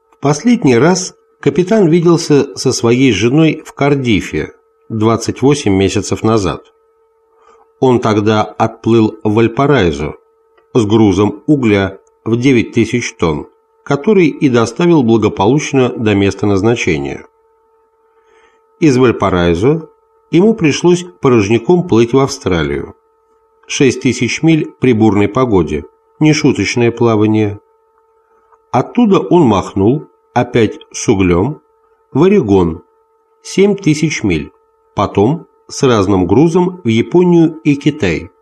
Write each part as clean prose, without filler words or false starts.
Последний раз капитан виделся со своей женой в Кардифе 28 месяцев назад. Он тогда отплыл в Вальпараисо с грузом угля в 9000 тонн, который и доставил благополучно до места назначения. Из Вальпараисо ему пришлось порожняком плыть в Австралию. 6000 миль при бурной погоде, нешуточное плавание. Оттуда он махнул, опять с углем, в Орегон, 7000 миль, потом с разным грузом в Японию и Китай.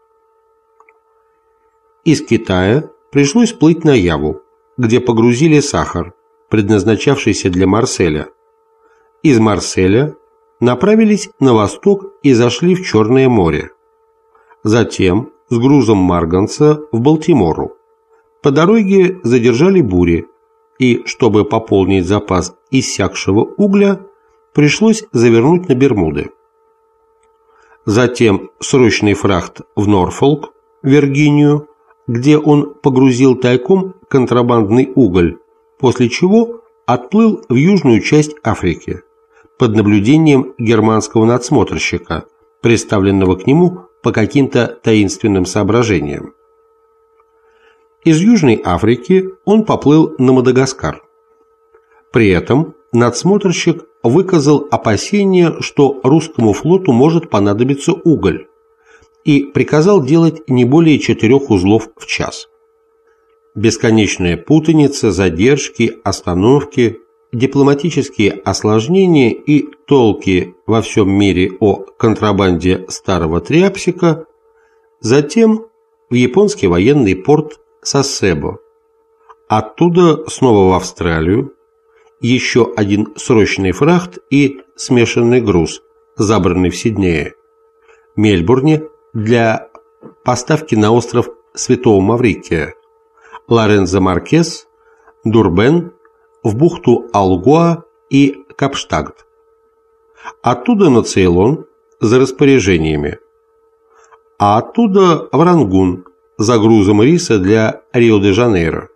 Из Китая пришлось плыть на Яву, где погрузили сахар, предназначавшийся для Марселя. Из Марселя направились на восток и зашли в Черное море. Затем с грузом марганца в Балтимору. По дороге задержали бури, и, чтобы пополнить запас иссякшего угля, пришлось завернуть на Бермуды. Затем срочный фрахт в Норфолк, Виргинию, где он погрузил тайком контрабандный уголь, после чего отплыл в южную часть Африки под наблюдением германского надсмотрщика, представленного к нему по каким-то таинственным соображениям. Из Южной Африки он поплыл на Мадагаскар. При этом надсмотрщик выказал опасение, что русскому флоту может понадобиться уголь, и приказал делать не более 4 узлов в час. Бесконечная путаница, задержки, остановки, дипломатические осложнения и толки во всем мире о контрабанде старого тряпсика, затем в японский военный порт Сассебо, оттуда снова в Австралию, еще один срочный фрахт и смешанный груз, забранный в Сиднее, Мельбурне для поставки на остров Святого Маврикия, Лорензо Маркес, Дурбен, в бухту Алгуа и Капштагт. Оттуда на Цейлон за распоряжениями, а оттуда в Рангун за грузом риса для Рио-де-Жанейро.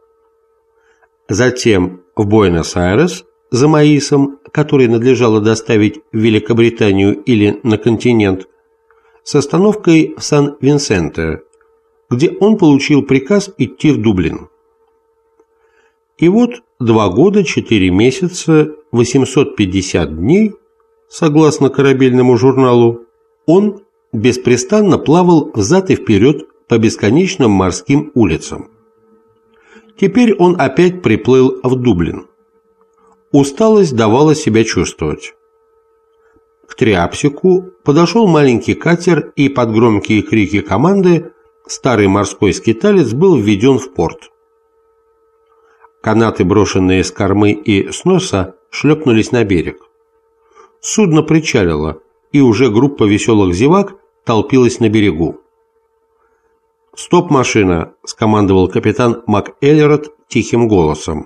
Затем в Буэнос-Айрес за маисом, который надлежало доставить в Великобританию или на континент, с остановкой в Сан-Винсенте, где он получил приказ идти в Дублин. И вот 2 года, 4 месяца, 850 дней, согласно корабельному журналу, он беспрестанно плавал взад и вперед по бесконечным морским улицам. Теперь он опять приплыл в Дублин. Усталость давала себя чувствовать. К Триапсику подошел маленький катер, и под громкие крики команды старый морской скиталец был введен в порт. Канаты, брошенные с кормы и с носа, шлепнулись на берег. Судно причалило, и уже группа веселых зевак толпилась на берегу. «Стоп, машина!» – скомандовал капитан МакЭллерот тихим голосом.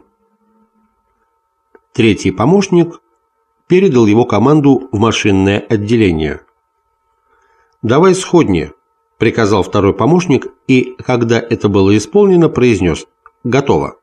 Третий помощник передал его команду в машинное отделение. «Давай сходни!» – приказал второй помощник, и, когда это было исполнено, произнес «Готово!».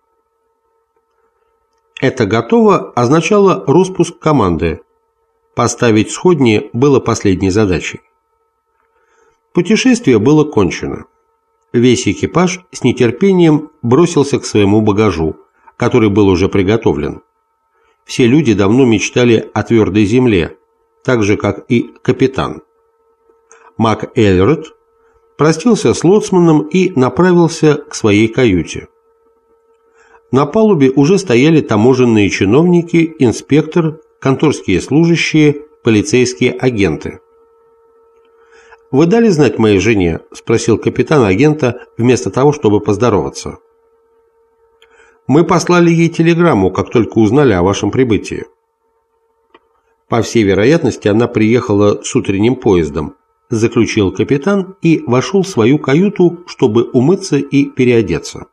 Это «готово» означало распуск команды. Поставить сходни было последней задачей. Путешествие было кончено. Весь экипаж с нетерпением бросился к своему багажу, который был уже приготовлен. Все люди давно мечтали о твердой земле, так же, как и капитан. МакЭллерот простился с лоцманом и направился к своей каюте. На палубе уже стояли таможенные чиновники, инспектор, конторские служащие, полицейские агенты. «Вы дали знать моей жене?» – спросил капитан агента вместо того, чтобы поздороваться. «Мы послали ей телеграмму, как только узнали о вашем прибытии». «По всей вероятности, она приехала с утренним поездом», – заключил капитан и вошел в свою каюту, чтобы умыться и переодеться.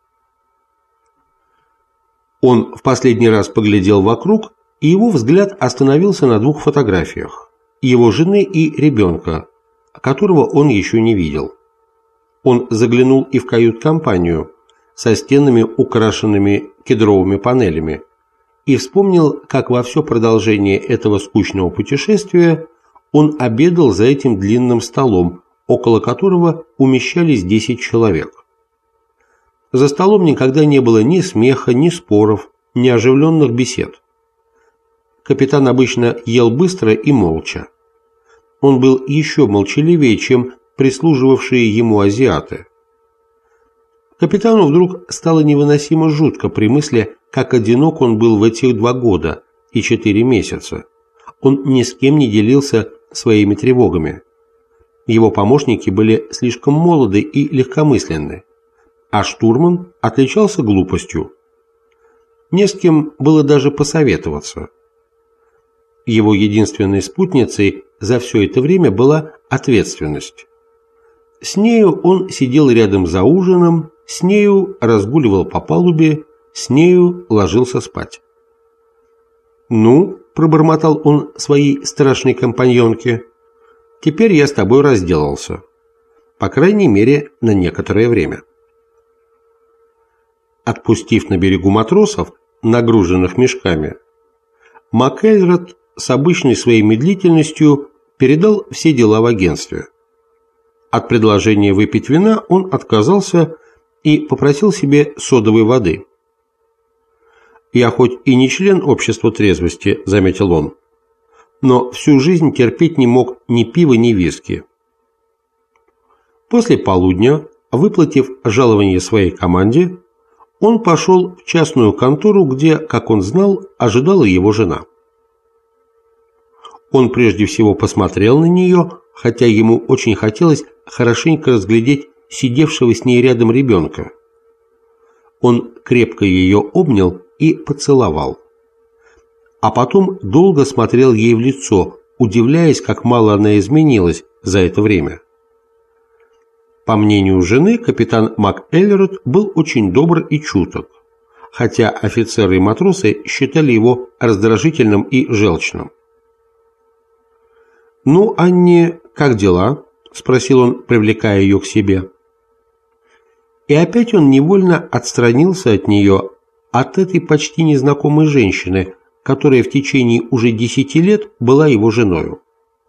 Он в последний раз поглядел вокруг, и его взгляд остановился на 2 фотографиях – его жены и ребенка, которого он еще не видел. Он заглянул и в кают-компанию со стенами, украшенными кедровыми панелями, и вспомнил, как во все продолжение этого скучного путешествия он обедал за этим длинным столом, около которого умещались 10 человек. За столом никогда не было ни смеха, ни споров, ни оживленных бесед. Капитан обычно ел быстро и молча. Он был еще молчаливее, чем прислуживавшие ему азиаты. Капитану вдруг стало невыносимо жутко при мысли, как одинок он был в этих 2 года и 4 месяца. Он ни с кем не делился своими тревогами. Его помощники были слишком молоды и легкомысленны, а штурман отличался глупостью. Не с кем было даже посоветоваться. Его единственной спутницей за все это время была ответственность. С нею он сидел рядом за ужином, с нею разгуливал по палубе, с нею ложился спать. «Ну», – пробормотал он своей страшной компаньонке, – «теперь я с тобой разделался. По крайней мере, на некоторое время». Отпустив на берегу матросов, нагруженных мешками, МакЭльрод с обычной своей медлительностью передал все дела в агентстве. От предложения выпить вина он отказался и попросил себе содовой воды. «Я хоть и не член общества трезвости», – заметил он, – «но всю жизнь терпеть не мог ни пива, ни виски». После полудня, выплатив жалование своей команде, он пошел в частную контору, где, как он знал, ожидала его жена. Он прежде всего посмотрел на нее, хотя ему очень хотелось хорошенько разглядеть сидевшего с ней рядом ребенка. Он крепко ее обнял и поцеловал. А потом долго смотрел ей в лицо, удивляясь, как мало она изменилась за это время. По мнению жены, капитан МакЭльрод был очень добр и чуток, хотя офицеры и матросы считали его раздражительным и желчным. «Ну, Анни, как дела?» – спросил он, привлекая ее к себе. И опять он невольно отстранился от нее, от этой почти незнакомой женщины, которая в течение уже 10 лет была его женою.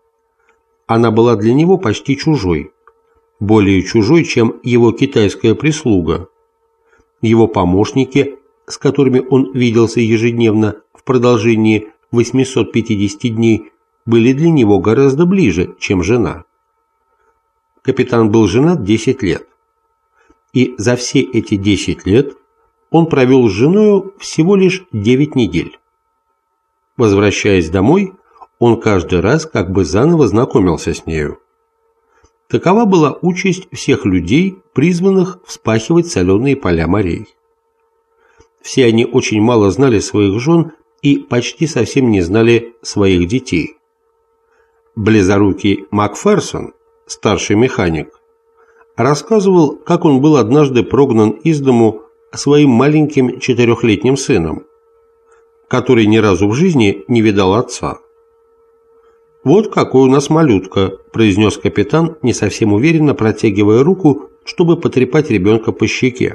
Она была для него почти чужой, более чужой, чем его китайская прислуга. Его помощники, с которыми он виделся ежедневно в продолжении 850 дней, были для него гораздо ближе, чем жена. Капитан был женат 10 лет. И за все эти 10 лет он провел с женою всего лишь 9 недель. Возвращаясь домой, он каждый раз как бы заново знакомился с нею. Такова была участь всех людей, призванных вспахивать соленые поля морей. Все они очень мало знали своих жен и почти совсем не знали своих детей. Близорукий Макферсон, старший механик, рассказывал, как он был однажды прогнан из дому своим маленьким 4-летним сыном, который ни разу в жизни не видал отца. «Вот какой у нас малютка», – произнес капитан, не совсем уверенно протягивая руку, чтобы потрепать ребенка по щеке.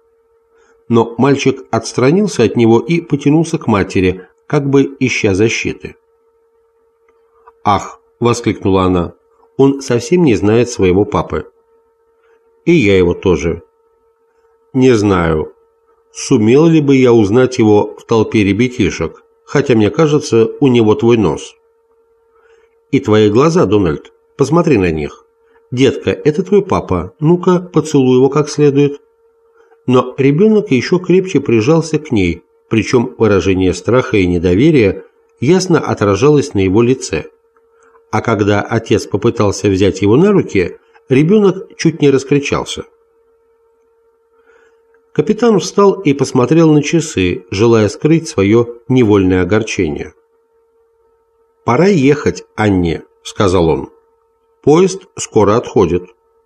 Но мальчик отстранился от него и потянулся к матери, как бы ища защиты. «Ах!» – воскликнула она. «Он совсем не знает своего папы». «И я его тоже». «Не знаю, сумел ли бы я узнать его в толпе ребятишек, хотя, мне кажется, у него твой нос». «И твои глаза, Дональд, посмотри на них. Детка, это твой папа, ну-ка, поцелуй его как следует». Но ребенок еще крепче прижался к ней, причем выражение страха и недоверия ясно отражалось на его лице. А когда отец попытался взять его на руки, ребенок чуть не раскричался. Капитан встал и посмотрел на часы, желая скрыть свое невольное огорчение. «Пора ехать, Анне», – сказал он. «Поезд скоро отходит».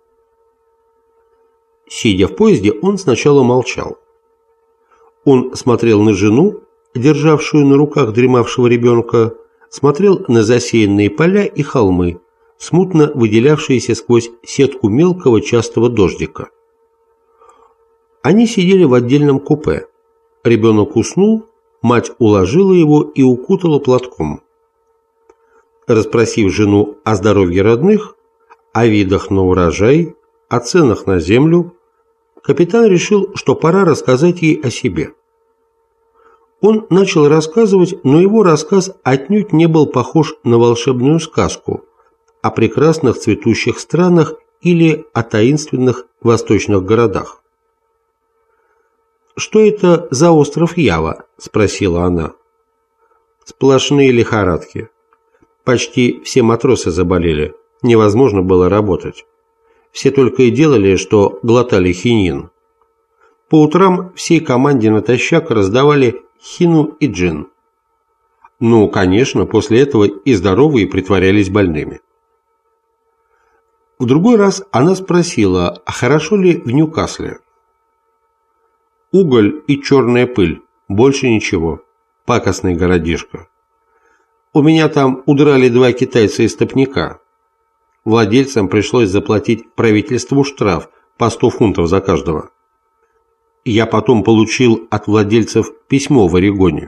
Сидя в поезде, он сначала молчал. Он смотрел на жену, державшую на руках дремавшего ребенка, смотрел на засеянные поля и холмы, смутно выделявшиеся сквозь сетку мелкого частого дождика. Они сидели в отдельном купе. Ребенок уснул, мать уложила его и укутала платком. Расспросив жену о здоровье родных, о видах на урожай, о ценах на землю, капитан решил, что пора рассказать ей о себе. Он начал рассказывать, но его рассказ отнюдь не был похож на волшебную сказку о прекрасных цветущих странах или о таинственных восточных городах. «Что это за остров Ява?» – спросила она. «Сплошные лихорадки. Почти все матросы заболели, невозможно было работать. Все только и делали, что глотали хинин. По утрам всей команде натощак раздавали хину и джин. Ну, конечно, после этого и здоровые притворялись больными». В другой раз она спросила, а хорошо ли в Ньюкасле. «Уголь и черная пыль, больше ничего. Пакостный городишко. У меня там удрали 2 китайца из топника. Владельцам пришлось заплатить правительству штраф по 100 фунтов за каждого. Я потом получил от владельцев письмо в Орегоне.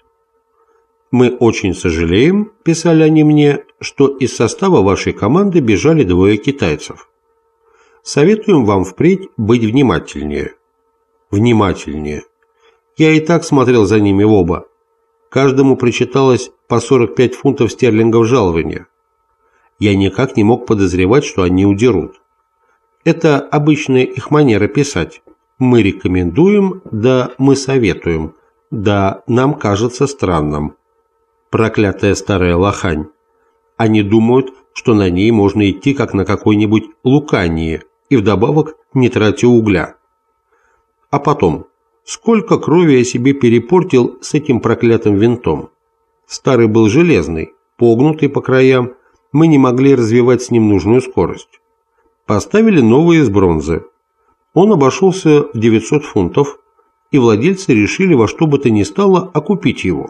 «Мы очень сожалеем», – писали они мне, – «что из состава вашей команды бежали 2 китайцев. Советуем вам впредь быть внимательнее». Внимательнее. Я и так смотрел за ними в оба. Каждому причиталось по 45 фунтов стерлингов жалования. Я никак не мог подозревать, что они удерут. Это обычная их манера писать. Мы рекомендуем, да мы советуем, да нам кажется странным. Проклятая старая лохань. Они думают, что на ней можно идти как на какой-нибудь Лукании и вдобавок не тратя угля. А потом, сколько крови я себе перепортил с этим проклятым винтом. Старый был железный, погнутый по краям, мы не могли развивать с ним нужную скорость. Поставили новый из бронзы. Он обошелся в 900 фунтов, и владельцы решили во что бы то ни стало окупить его.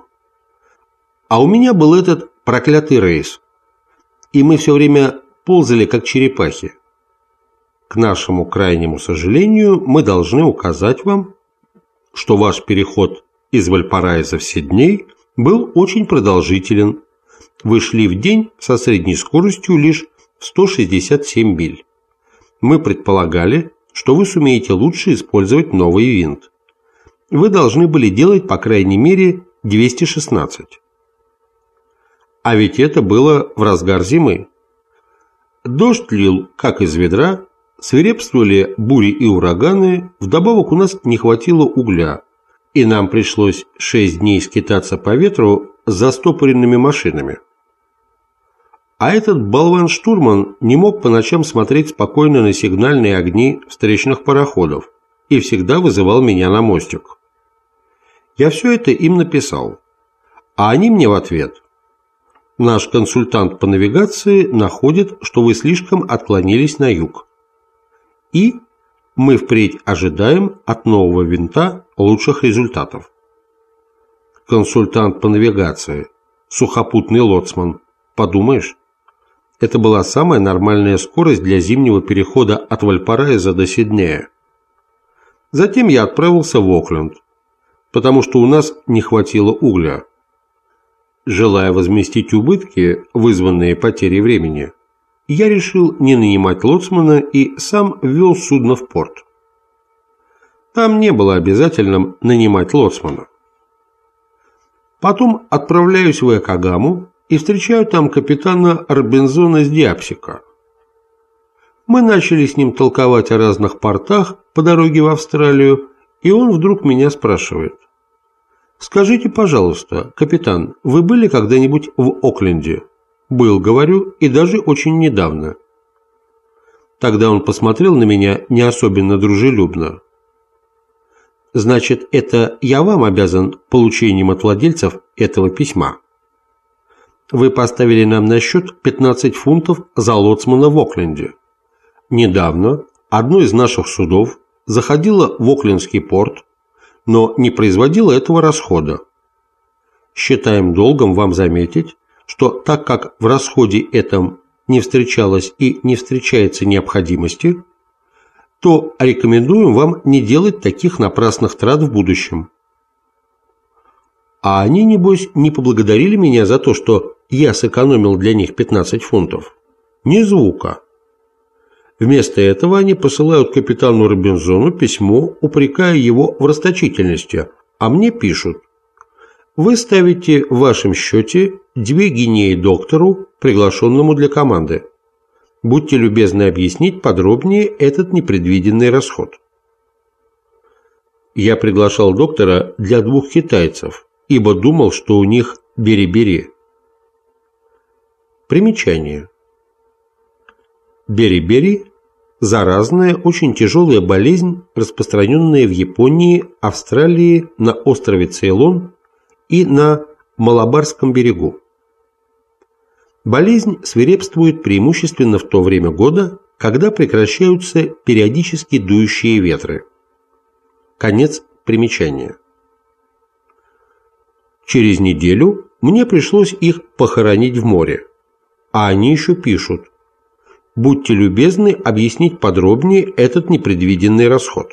А у меня был этот проклятый рейс, и мы все время ползали как черепахи. К нашему крайнему сожалению, мы должны указать вам, что ваш переход из Вальпараиза в Сидней был очень продолжителен. Вы шли в день со средней скоростью лишь в 167 миль. Мы предполагали, что вы сумеете лучше использовать новый винт. Вы должны были делать по крайней мере 216. А ведь это было в разгар зимы. Дождь лил как из ведра, свирепствовали бури и ураганы, вдобавок у нас не хватило угля, и нам пришлось 6 дней скитаться по ветру с застопоренными машинами. А этот болван-штурман не мог по ночам смотреть спокойно на сигнальные огни встречных пароходов и всегда вызывал меня на мостик. Я все это им написал, а они мне в ответ: «Наш консультант по навигации находит, что вы слишком отклонились на юг. И мы впредь ожидаем от нового винта лучших результатов». Консультант по навигации, сухопутный лоцман, подумаешь, это была самая нормальная скорость для зимнего перехода от Вальпараиза до Сиднея. Затем я отправился в Окленд, потому что у нас не хватило угля. Желая возместить убытки, вызванные потерей времени, я решил не нанимать лоцмана и сам ввел судно в порт. Там не было обязательным нанимать лоцмана. Потом отправляюсь в Экогаму и встречаю там капитана Робинзона с Диапсика. Мы начали с ним толковать о разных портах по дороге в Австралию, и он вдруг меня спрашивает: «Скажите, пожалуйста, капитан, вы были когда-нибудь в Окленде?» «Был, говорю, и даже очень недавно». Тогда он посмотрел на меня не особенно дружелюбно. «Значит, это я вам обязан получением от владельцев этого письма. Вы поставили нам на счет 15 фунтов за лоцмана в Окленде. Недавно одно из наших судов заходило в Оклендский порт, но не производило этого расхода. Считаем долгом вам заметить, что так как в расходе этом не встречалось и не встречается необходимости, то рекомендуем вам не делать таких напрасных трат в будущем». А они, небось, не поблагодарили меня за то, что я сэкономил для них 15 фунтов? Ни звука. Вместо этого они посылают капитану Робинзону письмо, упрекая его в расточительности, а мне пишут: вы ставите в вашем счете 2 гинеи доктору, приглашенному для команды. Будьте любезны объяснить подробнее этот непредвиденный расход. Я приглашал доктора для 2 китайцев, ибо думал, что у них бери-бери. Примечание. Бери-бери – заразная, очень тяжелая болезнь, распространенная в Японии, Австралии, на острове Цейлон и на Малабарском берегу. Болезнь свирепствует преимущественно в то время года, когда прекращаются периодически дующие ветры. Конец примечания. Через неделю мне пришлось их похоронить в море, а они еще пишут: будьте любезны объяснить подробнее этот непредвиденный расход.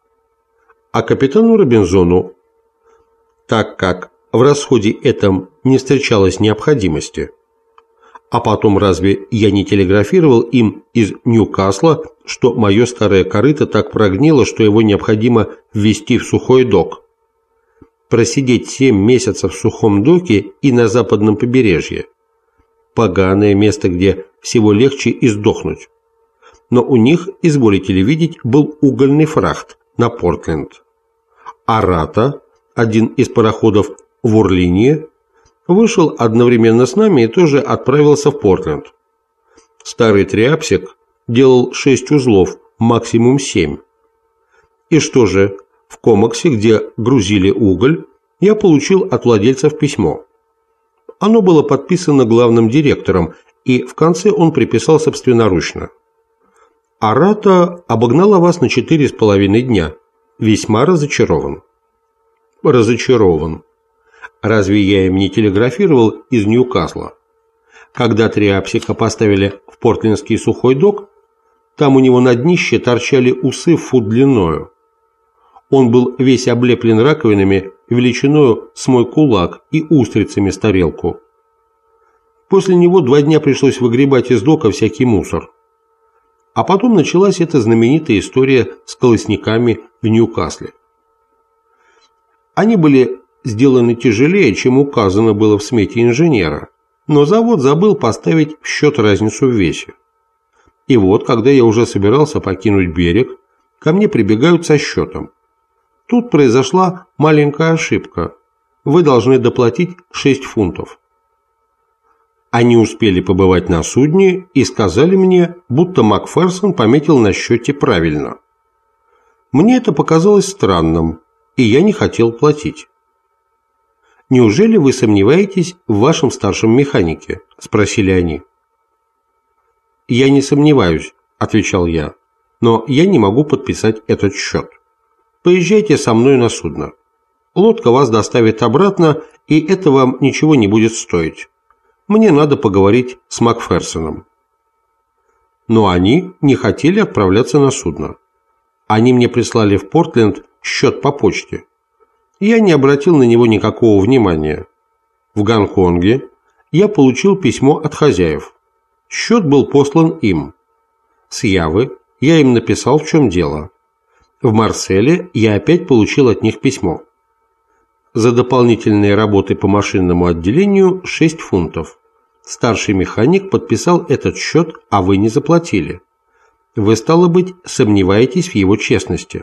А капитану Робинзону, так как в расходе этом не встречалось необходимости. А потом разве я не телеграфировал им из Ньюкасла, что мое старое корыто так прогнило, что его необходимо ввести в сухой док? Просидеть 7 месяцев в сухом доке и на западном побережье. Поганое место, где всего легче и сдохнуть. Но у них, изволите ли видеть, был угольный фрахт на Портленд. А Рата, один из пароходов в Орлине, вышел одновременно с нами и тоже отправился в Портленд. Старый Триапсик делал 6 узлов, максимум 7. И что же, в Комаксе, где грузили уголь, я получил от владельцев письмо. Оно было подписано главным директором, и в конце он приписал собственноручно: «Арата обогнала вас на 4,5 дня. Весьма разочарован». Разочарован. Разве я им не телеграфировал из Ньюкасла? Когда Триапсика поставили в портлендский сухой док, там у него на днище торчали усы в фут длиною. Он был весь облеплен раковинами величиною с мой кулак и устрицами с тарелку. После него 2 дня пришлось выгребать из дока всякий мусор. А потом началась эта знаменитая история с колосниками в Ньюкасле. Они были сделаны тяжелее, чем указано было в смете инженера, но завод забыл поставить в счет разницу в весе. И вот, когда я уже собирался покинуть берег, ко мне прибегают со счетом. Тут произошла маленькая ошибка. Вы должны доплатить 6 фунтов. Они успели побывать на судне и сказали мне, будто Макферсон пометил на счете правильно. Мне это показалось странным, и я не хотел платить. «Неужели вы сомневаетесь в вашем старшем механике?» – спросили они. «Я не сомневаюсь», – отвечал я, – «но я не могу подписать этот счет. Поезжайте со мной на судно. Лодка вас доставит обратно, и это вам ничего не будет стоить. Мне надо поговорить с Макферсоном». Но они не хотели отправляться на судно. Они мне прислали в Портленд счет по почте. Я не обратил на него никакого внимания. В Гонконге я получил письмо от хозяев. Счет был послан им. С Явы я им написал, в чем дело. В Марселе я опять получил от них письмо. За дополнительные работы по машинному отделению 6 фунтов. Старший механик подписал этот счет, а вы не заплатили. Вы, стало быть, сомневаетесь в его честности.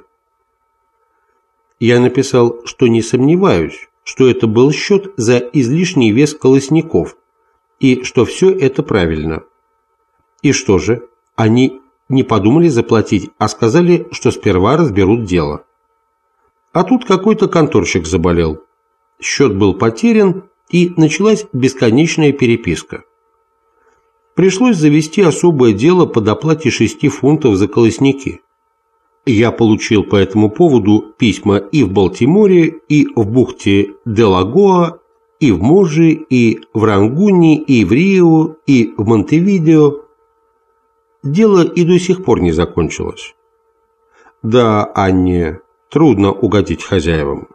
Я написал, что не сомневаюсь, что это был счет за излишний вес колосников, и что все это правильно. И что же, они не подумали заплатить, а сказали, что сперва разберут дело. А тут какой-то конторщик заболел. Счет был потерян, и началась бесконечная переписка. Пришлось завести особое дело по доплате 6 фунтов за колосники. Я получил по этому поводу письма и в Балтиморе, и в бухте Делагоа, и в Можи, и в Рангуне, и в Рио, и в Монтевидео. Дело и до сих пор не закончилось. Да, Анне, трудно угодить хозяевам.